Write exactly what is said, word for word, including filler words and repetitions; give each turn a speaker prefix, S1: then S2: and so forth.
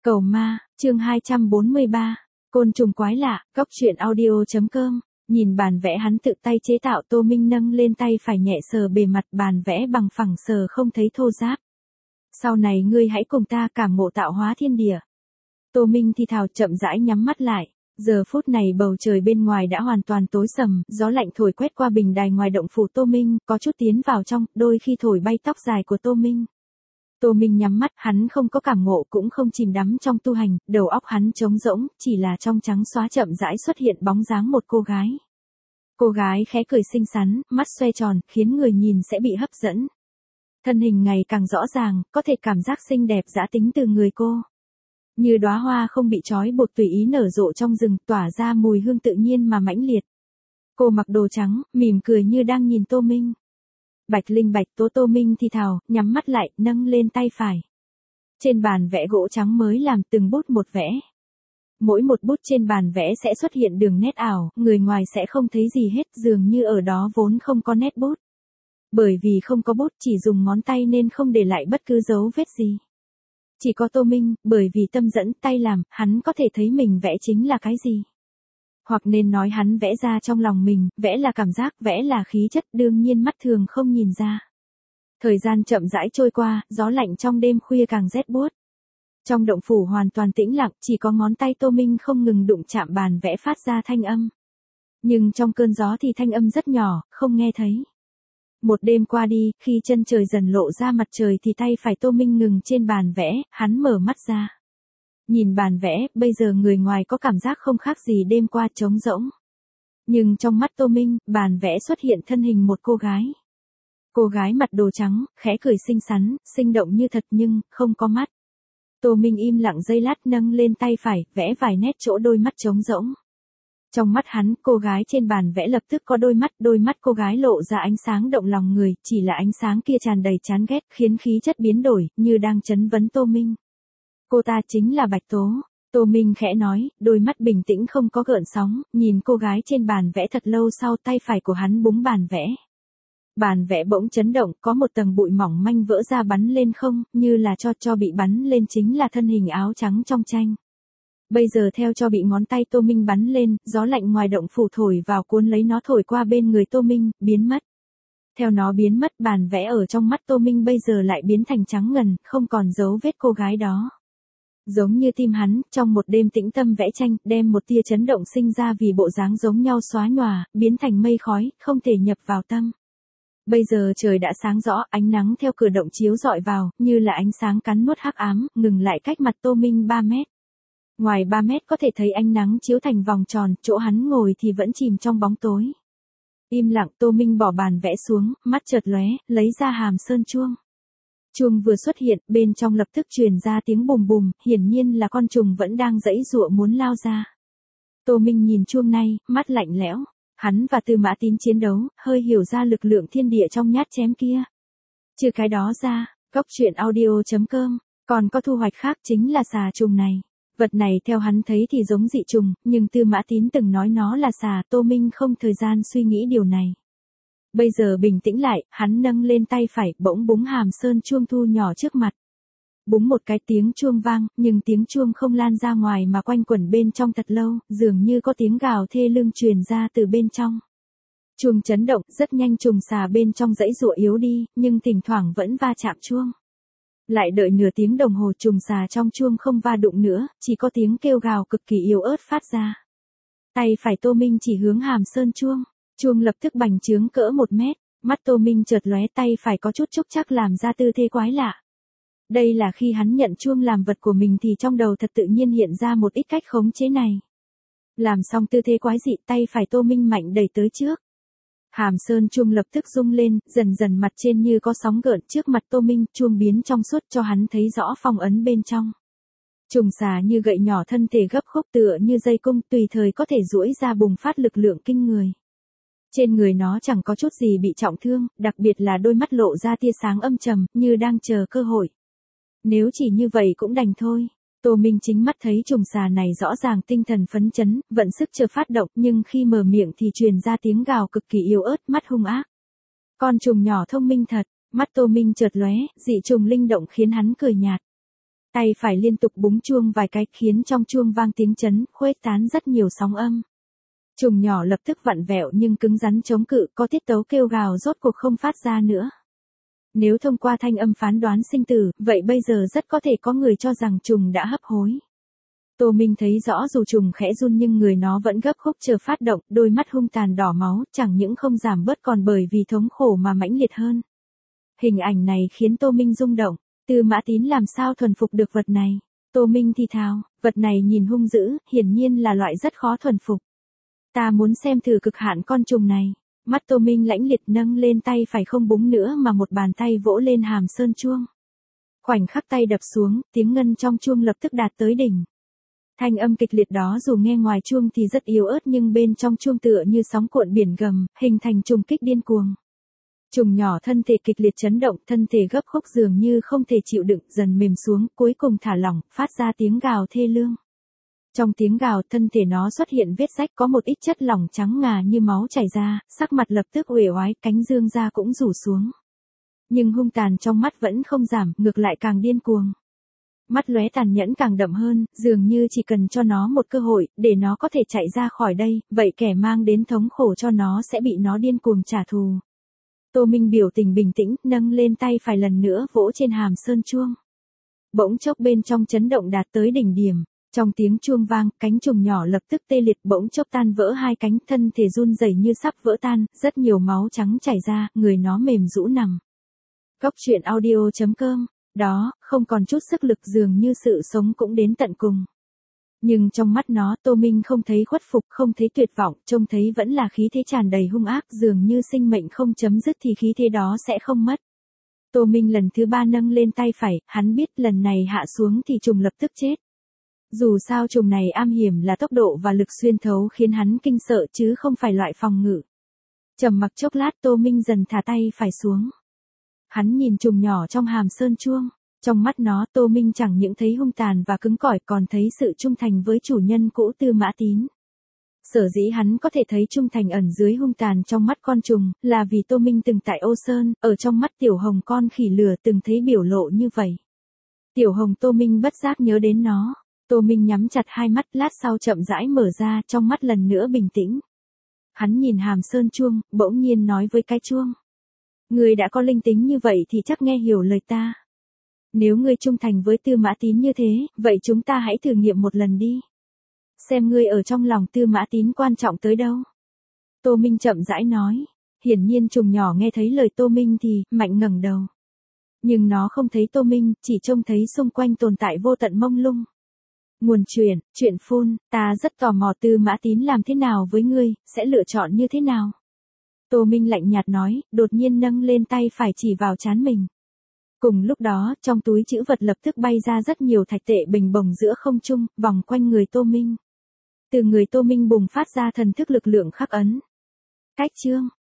S1: Cầu ma, chương hai trăm bốn mươi ba, côn trùng quái lạ, góc truyện audio.com, nhìn bàn vẽ hắn tự tay chế tạo. Tô Minh nâng lên tay phải nhẹ sờ bề mặt bàn vẽ bằng phẳng sờ không thấy thô ráp. Sau này ngươi hãy cùng ta cảm ngộ tạo hóa thiên địa. Tô Minh thì thào chậm rãi nhắm mắt lại. Giờ phút này bầu trời bên ngoài đã hoàn toàn tối sầm, gió lạnh thổi quét qua bình đài ngoài động phủ Tô Minh, có chút tiến vào trong, đôi khi thổi bay tóc dài của Tô Minh. Tô Minh nhắm mắt, hắn không có cảm ngộ cũng không chìm đắm trong tu hành, đầu óc hắn trống rỗng, chỉ là trong trắng xóa chậm rãi xuất hiện bóng dáng một cô gái. Cô gái khẽ cười xinh xắn, mắt xoay tròn, khiến người nhìn sẽ bị hấp dẫn. Thân hình ngày càng rõ ràng, có thể cảm giác xinh đẹp dã tính từ người cô. Như đóa hoa không bị trói buộc tùy ý nở rộ trong rừng, tỏa ra mùi hương tự nhiên mà mãnh liệt. Cô mặc đồ trắng, mỉm cười như đang nhìn Tô Minh. Bạch linh bạch tố. Tô Minh thì thào, nhắm mắt lại, nâng lên tay phải. Trên bàn vẽ gỗ trắng mới làm từng bút một vẽ. Mỗi một bút trên bàn vẽ sẽ xuất hiện đường nét ảo, người ngoài sẽ không thấy gì hết, dường như ở đó vốn không có nét bút. Bởi vì không có bút, chỉ dùng ngón tay nên không để lại bất cứ dấu vết gì. Chỉ có Tô Minh, bởi vì tâm dẫn tay làm, hắn có thể thấy mình vẽ chính là cái gì. Hoặc nên nói hắn vẽ ra trong lòng mình, vẽ là cảm giác, vẽ là khí chất, đương nhiên mắt thường không nhìn ra. Thời gian chậm rãi trôi qua, gió lạnh trong đêm khuya càng rét buốt. Trong động phủ hoàn toàn tĩnh lặng, chỉ có ngón tay Tô Minh không ngừng đụng chạm bàn vẽ phát ra thanh âm. Nhưng trong cơn gió thì thanh âm rất nhỏ, không nghe thấy. Một đêm qua đi, khi chân trời dần lộ ra mặt trời thì tay phải Tô Minh ngừng trên bàn vẽ, hắn mở mắt ra. Nhìn bàn vẽ, bây giờ người ngoài có cảm giác không khác gì đêm qua trống rỗng. Nhưng trong mắt Tô Minh, bàn vẽ xuất hiện thân hình một cô gái. Cô gái mặc đồ trắng, khẽ cười xinh xắn, sinh động như thật nhưng, không có mắt. Tô Minh im lặng giây lát nâng lên tay phải, vẽ vài nét chỗ đôi mắt trống rỗng. Trong mắt hắn, cô gái trên bàn vẽ lập tức có đôi mắt, đôi mắt cô gái lộ ra ánh sáng động lòng người, chỉ là ánh sáng kia tràn đầy chán ghét, khiến khí chất biến đổi, như đang chất vấn Tô Minh. Cô ta chính là Bạch Tố. Tô Minh khẽ nói, đôi mắt bình tĩnh không có gợn sóng, nhìn cô gái trên bàn vẽ thật lâu sau tay phải của hắn búng bàn vẽ. Bàn vẽ bỗng chấn động, có một tầng bụi mỏng manh vỡ ra bắn lên không, như là cho cho bị bắn lên chính là thân hình áo trắng trong tranh. Bây giờ theo cho bị ngón tay Tô Minh bắn lên, gió lạnh ngoài động phủ thổi vào cuốn lấy nó thổi qua bên người Tô Minh, biến mất. Theo nó biến mất, bàn vẽ ở trong mắt Tô Minh bây giờ lại biến thành trắng ngần, không còn dấu vết cô gái đó. Giống như tim hắn, trong một đêm tĩnh tâm vẽ tranh, đem một tia chấn động sinh ra vì bộ dáng giống nhau xóa nhòa, biến thành mây khói, không thể nhập vào tâm. Bây giờ trời đã sáng rõ, ánh nắng theo cửa động chiếu rọi vào, như là ánh sáng cắn nuốt hắc ám, ngừng lại cách mặt Tô Minh ba mét. Ngoài ba mét có thể thấy ánh nắng chiếu thành vòng tròn, chỗ hắn ngồi thì vẫn chìm trong bóng tối. Im lặng, Tô Minh bỏ bàn vẽ xuống, mắt chợt lóe, lấy ra hàm sơn chuông. Chuông vừa xuất hiện, bên trong lập tức truyền ra tiếng bùm bùm, hiển nhiên là con trùng vẫn đang giãy giụa muốn lao ra. Tô Minh nhìn chuông này, mắt lạnh lẽo. Hắn và Tư Mã Tín chiến đấu, hơi hiểu ra lực lượng thiên địa trong nhát chém kia. Trừ cái đó ra, góc truyện audio.com, còn có thu hoạch khác chính là xà trùng này. Vật này theo hắn thấy thì giống dị trùng, nhưng Tư Mã Tín từng nói nó là xà, Tô Minh không thời gian suy nghĩ điều này. Bây giờ bình tĩnh lại, hắn nâng lên tay phải, bỗng búng hàm sơn chuông thu nhỏ trước mặt. Búng một cái tiếng chuông vang, nhưng tiếng chuông không lan ra ngoài mà quanh quẩn bên trong thật lâu, dường như có tiếng gào thê lương truyền ra từ bên trong. Chuông chấn động, rất nhanh trùng xà bên trong giãy giụa yếu đi, nhưng thỉnh thoảng vẫn va chạm chuông. Lại đợi nửa tiếng đồng hồ trùng xà trong chuông không va đụng nữa, chỉ có tiếng kêu gào cực kỳ yếu ớt phát ra. Tay phải Tô Minh chỉ hướng hàm sơn chuông, chuông lập tức bành trướng cỡ một mét, mắt Tô Minh chợt lóe, tay phải có chút chúc chắc làm ra tư thế quái lạ. Đây là khi hắn nhận chuông làm vật của mình thì trong đầu thật tự nhiên hiện ra một ít cách khống chế này. Làm xong tư thế quái dị, tay phải Tô Minh mạnh đẩy tới trước. Hàm sơn chuông lập tức rung lên, dần dần mặt trên như có sóng gợn trước mặt Tô Minh, chuông biến trong suốt cho hắn thấy rõ phong ấn bên trong. Trùng xà như gậy nhỏ thân thể gấp khúc tựa như dây cung, tùy thời có thể duỗi ra bùng phát lực lượng kinh người. Trên người nó chẳng có chút gì bị trọng thương, đặc biệt là đôi mắt lộ ra tia sáng âm trầm, như đang chờ cơ hội. Nếu chỉ như vậy cũng đành thôi. Tô Minh chính mắt thấy trùng xà này rõ ràng tinh thần phấn chấn, vận sức chờ phát động, nhưng khi mở miệng thì truyền ra tiếng gào cực kỳ yếu ớt, mắt hung ác. Con trùng nhỏ thông minh thật, mắt Tô Minh chợt lóe, dị trùng linh động khiến hắn cười nhạt. Tay phải liên tục búng chuông vài cái khiến trong chuông vang tiếng chấn, khuếch tán rất nhiều sóng âm. Trùng nhỏ lập tức vặn vẹo nhưng cứng rắn chống cự, có tiết tấu kêu gào rốt cuộc không phát ra nữa. Nếu thông qua thanh âm phán đoán sinh tử, vậy bây giờ rất có thể có người cho rằng trùng đã hấp hối. Tô Minh thấy rõ dù trùng khẽ run nhưng người nó vẫn gấp khúc chờ phát động, đôi mắt hung tàn đỏ máu, chẳng những không giảm bớt còn bởi vì thống khổ mà mãnh liệt hơn. Hình ảnh này khiến Tô Minh rung động, Tư Mã Tín làm sao thuần phục được vật này. Tô Minh thì thào, vật này nhìn hung dữ, hiển nhiên là loại rất khó thuần phục. Ta muốn xem thử cực hạn con trùng này. Mắt Tô Minh lãnh liệt nâng lên tay phải không búng nữa mà một bàn tay vỗ lên hàm sơn chuông. Khoảnh khắc tay đập xuống, tiếng ngân trong chuông lập tức đạt tới đỉnh. Thanh âm kịch liệt đó dù nghe ngoài chuông thì rất yếu ớt nhưng bên trong chuông tựa như sóng cuộn biển gầm, hình thành trùng kích điên cuồng. Trùng nhỏ thân thể kịch liệt chấn động, thân thể gấp khúc dường như không thể chịu đựng, dần mềm xuống, cuối cùng thả lỏng, phát ra tiếng gào thê lương. Trong tiếng gào, thân thể nó xuất hiện vết rách, có một ít chất lỏng trắng ngà như máu chảy ra, sắc mặt lập tức uể oái, cánh dương ra cũng rủ xuống. Nhưng hung tàn trong mắt vẫn không giảm, ngược lại càng điên cuồng. Mắt lóe tàn nhẫn càng đậm hơn, dường như chỉ cần cho nó một cơ hội, để nó có thể chạy ra khỏi đây, vậy kẻ mang đến thống khổ cho nó sẽ bị nó điên cuồng trả thù. Tô Minh biểu tình bình tĩnh, nâng lên tay phải lần nữa vỗ trên hàm sơn chuông. Bỗng chốc bên trong chấn động đạt tới đỉnh điểm. Trong tiếng chuông vang, cánh trùng nhỏ lập tức tê liệt, bỗng chốc tan vỡ hai cánh, thân thể run rẩy như sắp vỡ tan, rất nhiều máu trắng chảy ra, người nó mềm rũ nằm. Cốc truyện audio chấm com, đó, không còn chút sức lực, dường như sự sống cũng đến tận cùng. Nhưng trong mắt nó, Tô Minh không thấy khuất phục, không thấy tuyệt vọng, trông thấy vẫn là khí thế tràn đầy hung ác, dường như sinh mệnh không chấm dứt thì khí thế đó sẽ không mất. Tô Minh lần thứ ba nâng lên tay phải, hắn biết lần này hạ xuống thì trùng lập tức chết. Dù sao trùng này am hiểm là tốc độ và lực xuyên thấu khiến hắn kinh sợ chứ không phải loại phòng ngự. Trầm mặc chốc lát, Tô Minh dần thả tay phải xuống. Hắn nhìn trùng nhỏ trong hàm sơn chuông, trong mắt nó Tô Minh chẳng những thấy hung tàn và cứng cỏi còn thấy sự trung thành với chủ nhân cũ Tư Mã Tín. Sở dĩ hắn có thể thấy trung thành ẩn dưới hung tàn trong mắt con trùng, là vì Tô Minh từng tại Ô Sơn, ở trong mắt Tiểu Hồng con khỉ lửa từng thấy biểu lộ như vậy. Tiểu Hồng Tô Minh bất giác nhớ đến nó. Tô Minh nhắm chặt hai mắt, lát sau chậm rãi mở ra, trong mắt lần nữa bình tĩnh. Hắn nhìn hàm sơn chuông, bỗng nhiên nói với cái chuông. Ngươi đã có linh tính như vậy thì chắc nghe hiểu lời ta. Nếu ngươi trung thành với Tư Mã Tín như thế, vậy chúng ta hãy thử nghiệm một lần đi. Xem ngươi ở trong lòng Tư Mã Tín quan trọng tới đâu. Tô Minh chậm rãi nói. Hiển nhiên trùng nhỏ nghe thấy lời Tô Minh thì, mạnh ngẩng đầu. Nhưng nó không thấy Tô Minh, chỉ trông thấy xung quanh tồn tại vô tận mông lung. Nguồn truyền, chuyện phun, ta rất tò mò Tư Mã Tín làm thế nào với ngươi, sẽ lựa chọn như thế nào. Tô Minh lạnh nhạt nói, đột nhiên nâng lên tay phải chỉ vào trán mình. Cùng lúc đó, trong túi trữ vật lập tức bay ra rất nhiều thạch tệ bình bồng giữa không trung, vòng quanh người Tô Minh. Từ người Tô Minh bùng phát ra thần thức lực lượng khắc ấn. Cách chương.